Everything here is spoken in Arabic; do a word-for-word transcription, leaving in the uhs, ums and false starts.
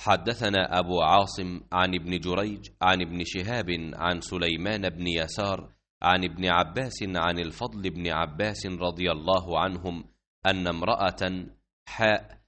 حدثنا أبو عاصم عن ابن جريج عن ابن شهاب عن سليمان بن يسار عن ابن عباس عن الفضل بن عباس رضي الله عنهم أن امرأة حاء